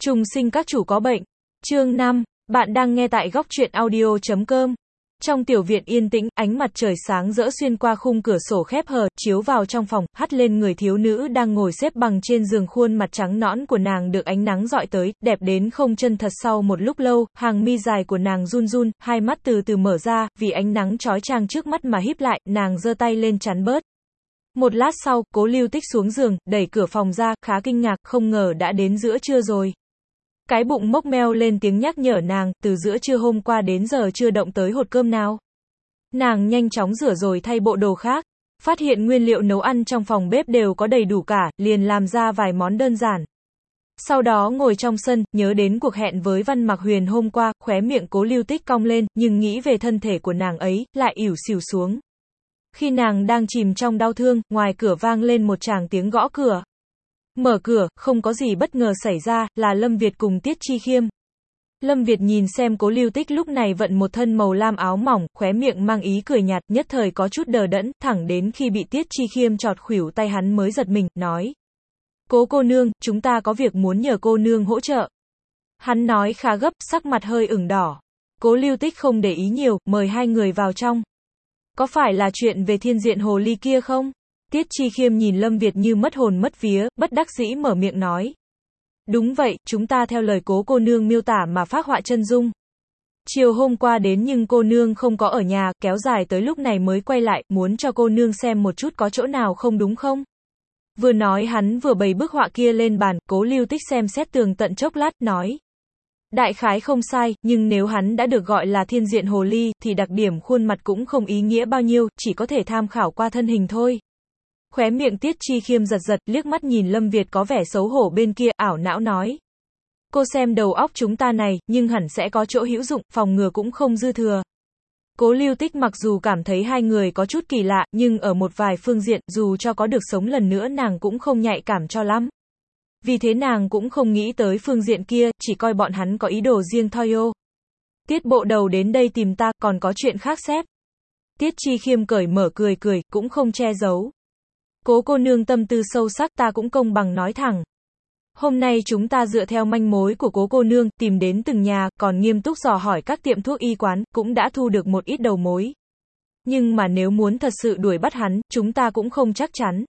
Trùng sinh các chủ có bệnh. Chương 5. Bạn đang nghe tại góc truyện audio.com. Trong tiểu viện yên tĩnh, ánh mặt trời sáng rỡ xuyên qua khung cửa sổ khép hờ, chiếu vào trong phòng, hắt lên người thiếu nữ đang ngồi xếp bằng trên giường, khuôn mặt trắng nõn của nàng được ánh nắng dọi tới, đẹp đến không chân thật. Sau một lúc lâu, hàng mi dài của nàng run run, hai mắt từ từ mở ra, vì ánh nắng chói chang trước mắt mà híp lại, nàng giơ tay lên chắn bớt. Một lát sau, Cố Lưu Tích xuống giường, đẩy cửa phòng ra, khá kinh ngạc, không ngờ đã đến giữa trưa rồi. Cái bụng mốc meo lên tiếng nhắc nhở nàng, từ giữa trưa hôm qua đến giờ chưa động tới hột cơm nào. Nàng nhanh chóng rửa rồi thay bộ đồ khác, phát hiện nguyên liệu nấu ăn trong phòng bếp đều có đầy đủ cả, liền làm ra vài món đơn giản. Sau đó ngồi trong sân, nhớ đến cuộc hẹn với Văn Mặc Huyền hôm qua, khóe miệng Cố Lưu Tích cong lên, nhưng nghĩ về thân thể của nàng ấy, lại ỉu xìu xuống. Khi nàng đang chìm trong đau thương, ngoài cửa vang lên một tràng tiếng gõ cửa. Mở cửa, không có gì bất ngờ xảy ra, là Lâm Việt cùng Tiết Chi Khiêm. Lâm Việt nhìn xem Cố Lưu Tích lúc này vận một thân màu lam áo mỏng, khóe miệng mang ý cười nhạt, nhất thời có chút đờ đẫn, thẳng đến khi bị Tiết Chi Khiêm chọt khuỷu tay hắn mới giật mình, nói. Cố cô nương, chúng ta có việc muốn nhờ cô nương hỗ trợ. Hắn nói khá gấp, sắc mặt hơi ửng đỏ. Cố Lưu Tích không để ý nhiều, mời hai người vào trong. Có phải là chuyện về thiên diện hồ ly kia không? Tiết Chi Khiêm nhìn Lâm Việt như mất hồn mất vía, bất đắc dĩ mở miệng nói. Đúng vậy, chúng ta theo lời Cố cô nương miêu tả mà phác họa chân dung. Chiều hôm qua đến nhưng cô nương không có ở nhà, kéo dài tới lúc này mới quay lại, muốn cho cô nương xem một chút có chỗ nào không đúng không? Vừa nói hắn vừa bày bức họa kia lên bàn, Cố Lưu Tích xem xét tường tận chốc lát, nói. Đại khái không sai, nhưng nếu hắn đã được gọi là thiên diện hồ ly, thì đặc điểm khuôn mặt cũng không ý nghĩa bao nhiêu, chỉ có thể tham khảo qua thân hình thôi. Khóe miệng Tiết Chi Khiêm giật giật, liếc mắt nhìn Lâm Việt có vẻ xấu hổ bên kia, ảo não nói. Cô xem đầu óc chúng ta này, nhưng hẳn sẽ có chỗ hữu dụng, phòng ngừa cũng không dư thừa. Cố Lưu Tích mặc dù cảm thấy hai người có chút kỳ lạ, nhưng ở một vài phương diện, dù cho có được sống lần nữa nàng cũng không nhạy cảm cho lắm. Vì thế nàng cũng không nghĩ tới phương diện kia, chỉ coi bọn hắn có ý đồ riêng thôi ô. Tiết bộ đầu đến đây tìm ta, còn có chuyện khác xếp. Tiết Chi Khiêm cởi mở cười cười, cũng không che giấu. Cố cô nương tâm tư sâu sắc, ta cũng công bằng nói thẳng. Hôm nay chúng ta dựa theo manh mối của Cố cô nương, tìm đến từng nhà, còn nghiêm túc dò hỏi các tiệm thuốc y quán, cũng đã thu được một ít đầu mối. Nhưng mà nếu muốn thật sự đuổi bắt hắn, chúng ta cũng không chắc chắn.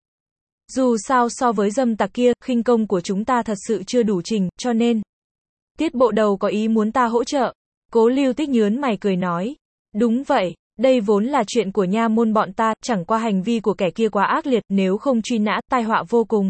Dù sao so với dâm tặc kia, khinh công của chúng ta thật sự chưa đủ trình, cho nên. Tiết bộ đầu có ý muốn ta hỗ trợ. Cố Lưu Tích nhớn mày cười nói. Đúng vậy, đây vốn là chuyện của nha môn bọn ta, chẳng qua hành vi của kẻ kia quá ác liệt, nếu không truy nã, tai họa vô cùng.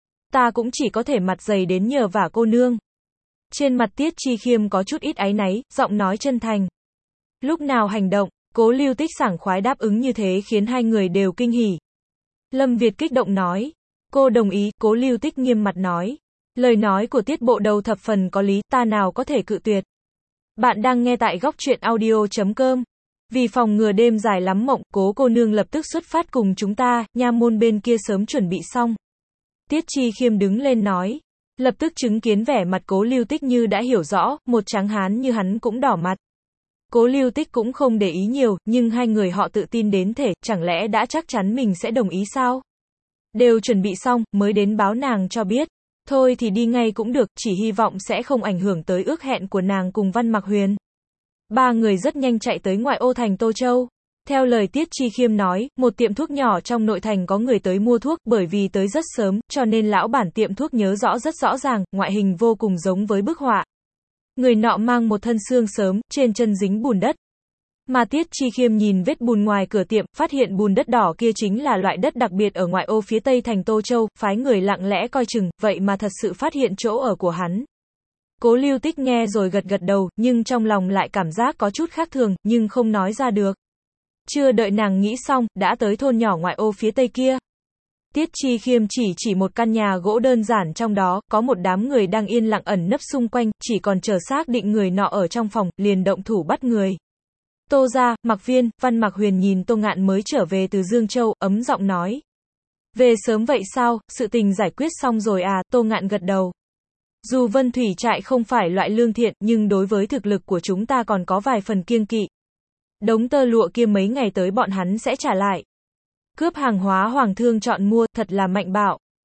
Ta cũng chỉ có thể mặt dày đến nhờ vả cô nương. Trên mặt Tiết Chi Khiêm có chút ít áy náy, giọng nói chân thành. Lúc nào hành động, Cố Lưu Tích sảng khoái đáp ứng như thế khiến hai người đều kinh hỉ. Lâm Việt kích động nói. Cô đồng ý, Cố Lưu Tích nghiêm mặt nói. Lời nói của Tiết bộ đầu thập phần có lý, ta nào có thể cự tuyệt. Bạn đang nghe tại góc truyện audio.com. Vì phòng ngừa đêm dài lắm mộng, Cố cô nương lập tức xuất phát cùng chúng ta, nha môn bên kia sớm chuẩn bị xong. Tiết Chi Khiêm đứng lên nói. Lập tức chứng kiến vẻ mặt Cố Lưu Tích như đã hiểu rõ, một tráng hán như hắn cũng đỏ mặt. Cố Lưu Tích cũng không để ý nhiều, nhưng hai người họ tự tin đến thể, chẳng lẽ đã chắc chắn mình sẽ đồng ý sao? Đều chuẩn bị xong, mới đến báo nàng cho biết. Thôi thì đi ngay cũng được, chỉ hy vọng sẽ không ảnh hưởng tới ước hẹn của nàng cùng Văn Mặc Huyền. Ba người rất nhanh chạy tới ngoại ô thành Tô Châu. Theo lời Tiết Chi Khiêm nói, một tiệm thuốc nhỏ trong nội thành có người tới mua thuốc, bởi vì tới rất sớm, cho nên lão bản tiệm thuốc nhớ rõ rất rõ ràng, ngoại hình vô cùng giống với bức họa. Người nọ mang một thân xương sớm, trên chân dính bùn đất. Mà Tiết Chi Khiêm nhìn vết bùn ngoài cửa tiệm, phát hiện bùn đất đỏ kia chính là loại đất đặc biệt ở ngoại ô phía tây thành Tô Châu, phái người lặng lẽ coi chừng, vậy mà thật sự phát hiện chỗ ở của hắn. Cố Lưu Tích nghe rồi gật gật đầu, nhưng trong lòng lại cảm giác có chút khác thường, nhưng không nói ra được. Chưa đợi nàng nghĩ xong, đã tới thôn nhỏ ngoại ô phía tây kia. Tiết Chi Khiêm chỉ một căn nhà gỗ đơn giản, trong đó có một đám người đang yên lặng ẩn nấp xung quanh, chỉ còn chờ xác định người nọ ở trong phòng, liền động thủ bắt người. Tô gia, Mặc Viên, Văn Mặc Huyền nhìn Tô Ngạn mới trở về từ Dương Châu, ấm giọng nói. Về sớm vậy sao, sự tình giải quyết xong rồi à? Tô Ngạn gật đầu. Dù Vân Thủy trại không phải loại lương thiện, nhưng đối với thực lực của chúng ta còn có vài phần kiêng kỵ. Đống tơ lụa kia mấy ngày tới bọn hắn sẽ trả lại. Cướp hàng hóa hoàng thương chọn mua, thật là mạnh bạo.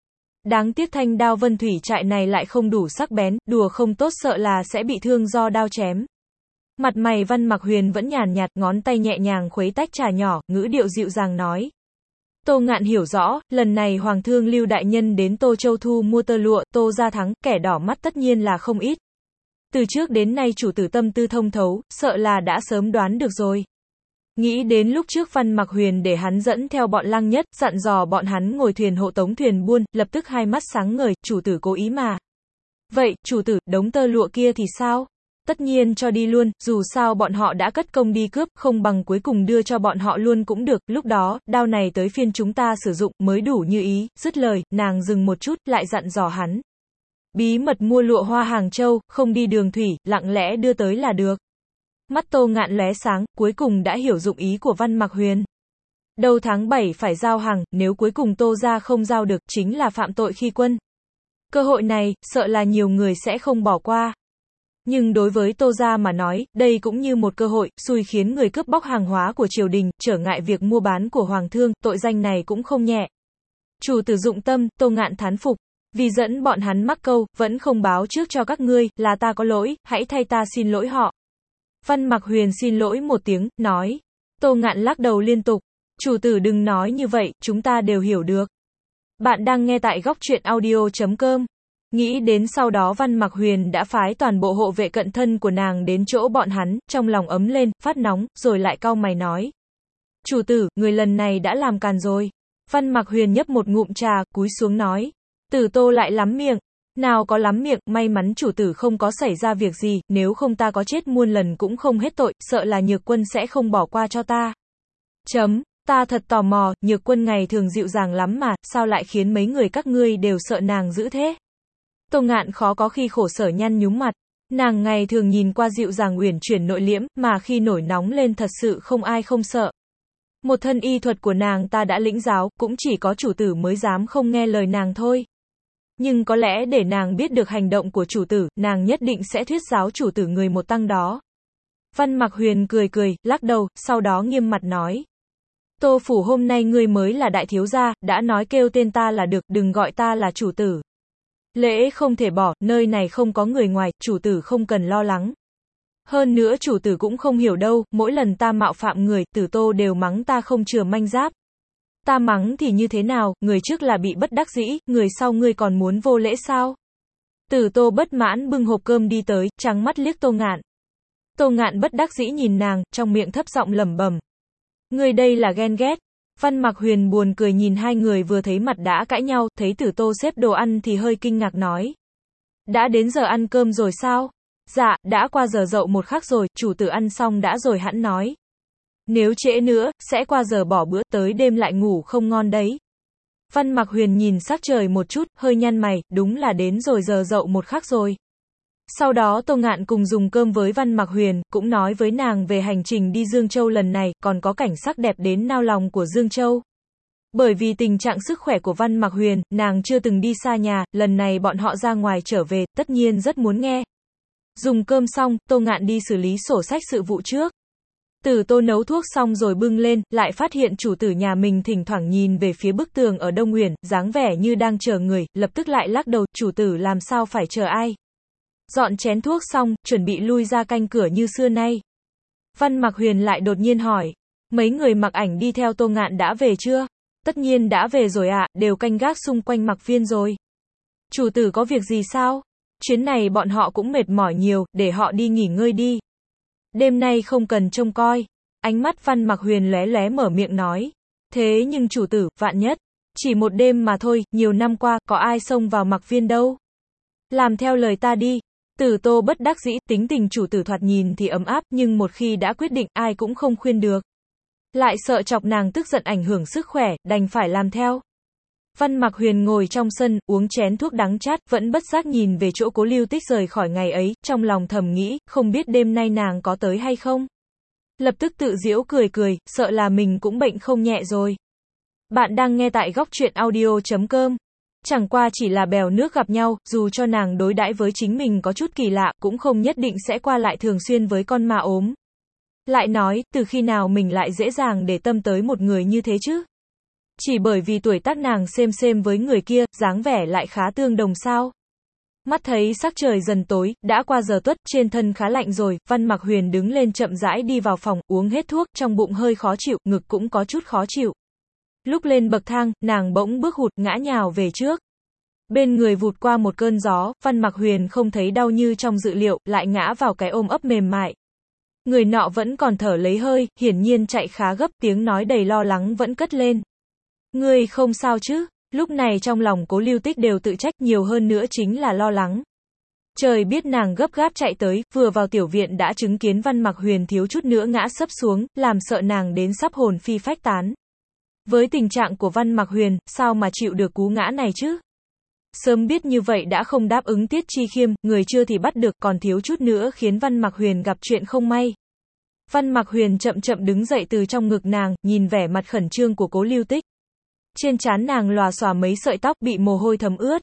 Đáng tiếc thanh đao vân thủy trại này lại không đủ sắc bén, đùa không tốt sợ là sẽ bị thương do đao chém. Mặt mày Văn Mặc Huyền vẫn nhàn nhạt, ngón tay nhẹ nhàng khuấy tách trà nhỏ, ngữ điệu dịu dàng nói. Tô Ngạn hiểu rõ, lần này Hoàng thương Lưu đại nhân đến Tô Châu thu mua tơ lụa, Tô gia thắng, kẻ đỏ mắt tất nhiên là không ít. Từ trước đến nay chủ tử tâm tư thông thấu, sợ là đã sớm đoán được rồi. Nghĩ đến lúc trước Văn Mặc Huyền để hắn dẫn theo bọn Lăng Nhất, dặn dò bọn hắn ngồi thuyền hộ tống thuyền buôn, lập tức hai mắt sáng ngời, chủ tử cố ý mà. Vậy, chủ tử, đống tơ lụa kia thì sao? Tất nhiên cho đi luôn, dù sao bọn họ đã cất công đi cướp, không bằng cuối cùng đưa cho bọn họ luôn cũng được, lúc đó, đao này tới phiên chúng ta sử dụng, mới đủ như ý, dứt lời, nàng dừng một chút, lại dặn dò hắn. Bí mật mua lụa hoa Hàng Châu, không đi đường thủy, lặng lẽ đưa tới là được. Mắt Tô Ngạn lóe sáng, cuối cùng đã hiểu dụng ý của Văn Mặc Huyền. Đầu tháng 7 phải giao hàng, nếu cuối cùng Tô gia không giao được, chính là phạm tội khi quân. Cơ hội này, sợ là nhiều người sẽ không bỏ qua. Nhưng đối với Tô gia mà nói, đây cũng như một cơ hội, xui khiến người cướp bóc hàng hóa của triều đình, trở ngại việc mua bán của Hoàng thương, tội danh này cũng không nhẹ. Chủ tử dụng tâm, Tô Ngạn thán phục. Vì dẫn bọn hắn mắc câu, vẫn không báo trước cho các ngươi, là ta có lỗi, hãy thay ta xin lỗi họ. Văn Mặc Huyền xin lỗi một tiếng, nói. Tô Ngạn lắc đầu liên tục. Chủ tử đừng nói như vậy, chúng ta đều hiểu được. Bạn đang nghe tại góc truyện audio.com. Nghĩ đến sau đó Văn Mặc Huyền đã phái toàn bộ hộ vệ cận thân của nàng đến chỗ bọn hắn, trong lòng ấm lên, phát nóng, rồi lại cau mày nói. Chủ tử, người lần này đã làm càn rồi. Văn Mặc Huyền nhấp một ngụm trà, cúi xuống nói. Tử Tô lại lắm miệng. Nào có lắm miệng, may mắn chủ tử không có xảy ra việc gì, nếu không ta có chết muôn lần cũng không hết tội, sợ là Nhược Quân sẽ không bỏ qua cho ta. Ta thật tò mò, Nhược Quân ngày thường dịu dàng lắm mà, sao lại khiến mấy người các ngươi đều sợ nàng dữ thế? Tô Ngạn khó có khi khổ sở nhăn nhúm mặt. Nàng ngày thường nhìn qua dịu dàng uyển chuyển nội liễm, mà khi nổi nóng lên thật sự không ai không sợ. Một thân y thuật của nàng ta đã lĩnh giáo, cũng chỉ có chủ tử mới dám không nghe lời nàng thôi. Nhưng có lẽ để nàng biết được hành động của chủ tử, nàng nhất định sẽ thuyết giáo chủ tử người một tăng đó. Văn Mặc Huyền cười cười, lắc đầu, sau đó nghiêm mặt nói. Tô phủ hôm nay ngươi mới là đại thiếu gia, đã nói kêu tên ta là được, đừng gọi ta là chủ tử. Lễ không thể bỏ, nơi này không có người ngoài, chủ tử không cần lo lắng. Hơn nữa chủ tử cũng không hiểu đâu, mỗi lần ta mạo phạm người, Tử Tô đều mắng ta không chừa manh giáp. Ta mắng thì như thế nào, người trước là bị bất đắc dĩ, người sau ngươi còn muốn vô lễ sao? Tử Tô bất mãn bưng hộp cơm đi tới, trắng mắt liếc Tô Ngạn. Tô Ngạn bất đắc dĩ nhìn nàng, trong miệng thấp giọng lẩm bẩm. Ngươi đây là ghen ghét. Văn Mặc Huyền buồn cười nhìn hai người vừa thấy mặt đã cãi nhau, thấy Tử Tô xếp đồ ăn thì hơi kinh ngạc nói. Đã đến giờ ăn cơm rồi sao? Dạ, đã qua giờ dậu một khắc rồi, chủ tử ăn xong đã rồi hẵng nói. Nếu trễ nữa, sẽ qua giờ bỏ bữa, tới đêm lại ngủ không ngon đấy. Văn Mặc Huyền nhìn sắc trời một chút, hơi nhăn mày, đúng là đến rồi giờ dậu một khắc rồi. Sau đó Tô Ngạn cùng dùng cơm với Văn Mặc Huyền, cũng nói với nàng về hành trình đi Dương Châu lần này, còn có cảnh sắc đẹp đến nao lòng của Dương Châu. Bởi vì tình trạng sức khỏe của Văn Mặc Huyền, nàng chưa từng đi xa nhà, lần này bọn họ ra ngoài trở về, tất nhiên rất muốn nghe. Dùng cơm xong, Tô Ngạn đi xử lý sổ sách sự vụ trước. Tử Tô nấu thuốc xong rồi bưng lên, lại phát hiện chủ tử nhà mình thỉnh thoảng nhìn về phía bức tường ở Đông Uyển, dáng vẻ như đang chờ người, lập tức lại lắc đầu, chủ tử làm sao phải chờ ai. Dọn chén thuốc xong, chuẩn bị lui ra canh cửa như xưa nay. Văn Mặc Huyền lại đột nhiên hỏi, mấy người mặc ảnh đi theo Tô Ngạn đã về chưa? Tất nhiên đã về rồi ạ, đều canh gác xung quanh Mặc Viên rồi. Chủ tử có việc gì sao? Chuyến này bọn họ cũng mệt mỏi nhiều, để họ đi nghỉ ngơi đi. Đêm nay không cần trông coi. Ánh mắt Văn Mặc Huyền lóe lóe mở miệng nói. Thế nhưng chủ tử, vạn nhất. Chỉ một đêm mà thôi, nhiều năm qua, có ai xông vào Mặc Viên đâu. Làm theo lời ta đi. Tử Tô bất đắc dĩ, tính tình chủ tử thoạt nhìn thì ấm áp, nhưng một khi đã quyết định, ai cũng không khuyên được. Lại sợ chọc nàng tức giận ảnh hưởng sức khỏe, đành phải làm theo. Văn Mặc Huyền ngồi trong sân, uống chén thuốc đắng chát, vẫn bất giác nhìn về chỗ Cố Lưu Tích rời khỏi ngày ấy, trong lòng thầm nghĩ, không biết đêm nay nàng có tới hay không. Lập tức tự giễu cười cười, sợ là mình cũng bệnh không nhẹ rồi. Bạn đang nghe tại góc truyện audio.com. Chẳng qua chỉ là bèo nước gặp nhau, dù cho nàng đối đãi với chính mình có chút kỳ lạ, cũng không nhất định sẽ qua lại thường xuyên với con ma ốm. Lại nói, từ khi nào mình lại dễ dàng để tâm tới một người như thế chứ? Chỉ bởi vì tuổi tác nàng xem với người kia, dáng vẻ lại khá tương đồng sao? Mắt thấy sắc trời dần tối, đã qua giờ tuất, trên thân khá lạnh rồi, Văn Mặc Huyền đứng lên chậm rãi đi vào phòng, uống hết thuốc, trong bụng hơi khó chịu, ngực cũng có chút khó chịu. Lúc lên bậc thang, nàng bỗng bước hụt, ngã nhào về trước. Bên người vụt qua một cơn gió, Văn Mặc Huyền không thấy đau như trong dự liệu, lại ngã vào cái ôm ấp mềm mại. Người nọ vẫn còn thở lấy hơi, hiển nhiên chạy khá gấp, tiếng nói đầy lo lắng vẫn cất lên. Ngươi không sao chứ? Lúc này trong lòng Cố Lưu Tích đều tự trách, nhiều hơn nữa chính là lo lắng. Trời biết nàng gấp gáp chạy tới, vừa vào tiểu viện đã chứng kiến Văn Mặc Huyền thiếu chút nữa ngã sấp xuống, làm sợ nàng đến sắp hồn phi phách tán. Với tình trạng của Văn Mặc Huyền, sao mà chịu được cú ngã này chứ? Sớm biết như vậy đã không đáp ứng Tiết Chi Khiêm, người chưa thì bắt được, còn thiếu chút nữa khiến Văn Mặc Huyền gặp chuyện không may. Văn Mặc Huyền chậm chậm đứng dậy từ trong ngực nàng, nhìn vẻ mặt khẩn trương của Cố Lưu Tích. Trên trán nàng lòa xòa mấy sợi tóc bị mồ hôi thấm ướt.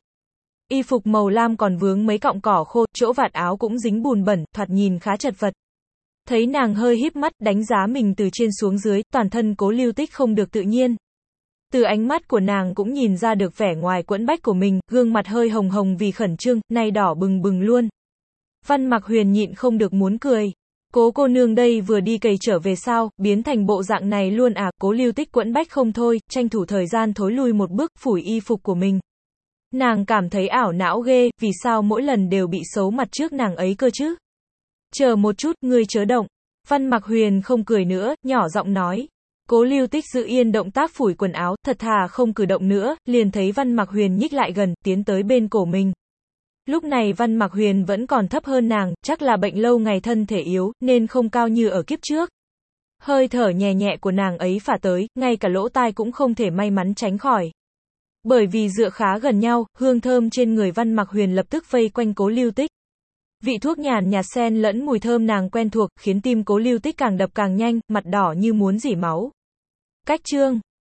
Y phục màu lam còn vướng mấy cọng cỏ khô, chỗ vạt áo cũng dính bùn bẩn, thoạt nhìn khá chật vật. Thấy nàng hơi híp mắt, đánh giá mình từ trên xuống dưới, toàn thân Cố Lưu Tích không được tự nhiên. Từ ánh mắt của nàng cũng nhìn ra được vẻ ngoài quẫn bách của mình, gương mặt hơi hồng hồng vì khẩn trương, nay đỏ bừng bừng luôn. Văn Mặc Huyền nhịn không được muốn cười. Cố cô nương đây vừa đi cày trở về sao, biến thành bộ dạng này luôn à? Cố Lưu Tích quẫn bách không thôi, tranh thủ thời gian thối lui một bước, phủi y phục của mình. Nàng cảm thấy ảo não ghê, vì sao mỗi lần đều bị xấu mặt trước nàng ấy cơ chứ? Chờ một chút, ngươi chớ động. Văn Mặc Huyền không cười nữa, nhỏ giọng nói. Cố Lưu Tích giữ yên động tác phủi quần áo, thật thà không cử động nữa, liền thấy Văn Mặc Huyền nhích lại gần, tiến tới bên cổ mình. Lúc này Văn Mặc Huyền vẫn còn thấp hơn nàng, chắc là bệnh lâu ngày thân thể yếu, nên không cao như ở kiếp trước. Hơi thở nhẹ nhẹ của nàng ấy phả tới, ngay cả lỗ tai cũng không thể may mắn tránh khỏi. Bởi vì dựa khá gần nhau, hương thơm trên người Văn Mặc Huyền lập tức vây quanh Cố Lưu Tích. Vị thuốc nhàn nhạt xen lẫn mùi thơm nàng quen thuộc, khiến tim Cố Lưu Tích càng đập càng nhanh, mặt đỏ như muốn rỉ máu. Cách chương